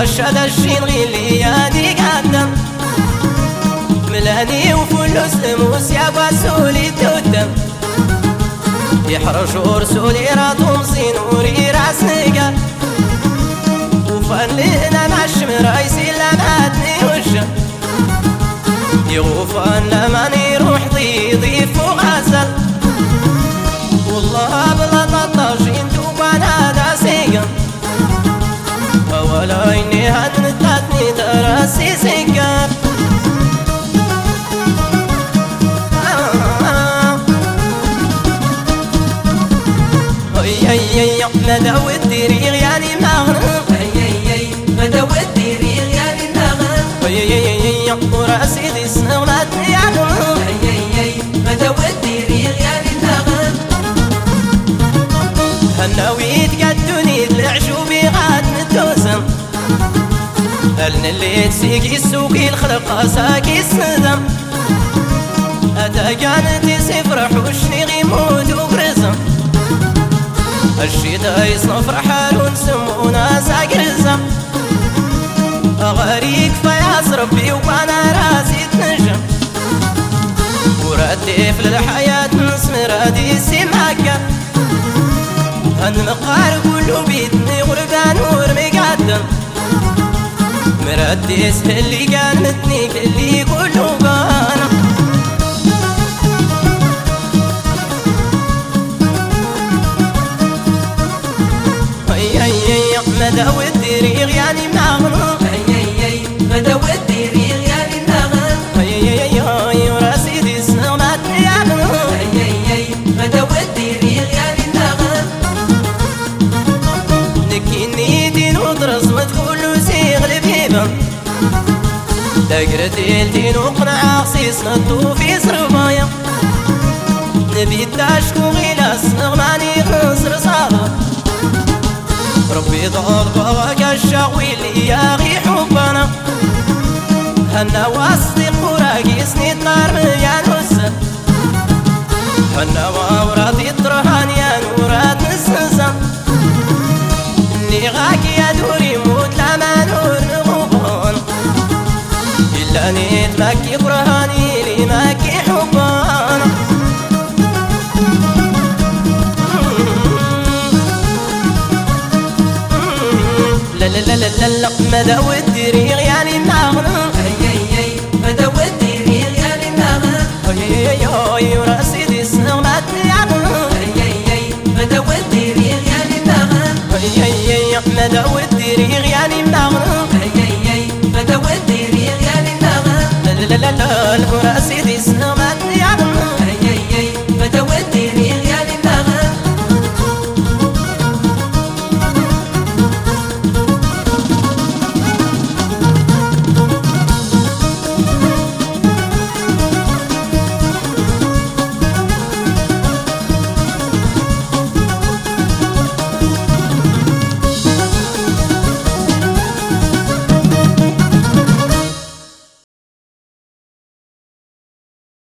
رشد الشين غيلي يادي قدم ملاني وفلوس موسيا بسولي تودم يحرش ورسولي راتهم صينوري راس نقا وفنلنا نعشم رايسي لماتني وشم يغوفان لما يروح ضيف وغزل والله بلا ططاشين توبانا دا سيقم ولا إني هنتاتني تراسي سيقم مدو الدريغ يعني مغرب مدو الدريغ يعني مغرب وراسي دي سنغلاتني يعقرب مدو الدريغ يعني مغرب هناوي تقدوني العشوبي غاد نتوسم هلن اللي تسيقي السوقي الخلق ساقي السدم أتا كانت سفرح وشني غيمود وقرزم الشتا يصنف رحال ونسمونا ساقرزم غريق فياس ربي وانا راسي تنجم ورديف للحياة نسم رادي سمعك هالمقار كله بيتني غربان ورمي قدم مردي اللي كان متني اللي كله بانا مدو الدريغ يعني مغرب مدو الدريغ يعني مغرب وراسي دي سنغلاتني يعقرب مدو الدريغ يعني مغرب نكيني دين ودرس مدخول سيغلب هيبم دقرتي الدين وقنع عصيص نطو في صربايا نبي تاشكو غيلا سنغماني خنصر صاغر ربي ضل بواك الشغويل يا غي حبنا هنا واصدق وراقي سنيد نار يا نوسة هنا ووراد يطرهان يا نورات نسنسة اني غاكي يا دوري موت لما نور نغوبان إلا نيت ماكي قرهاني لي ماكي حبانا لا لا لا لا لا مدو الدريغ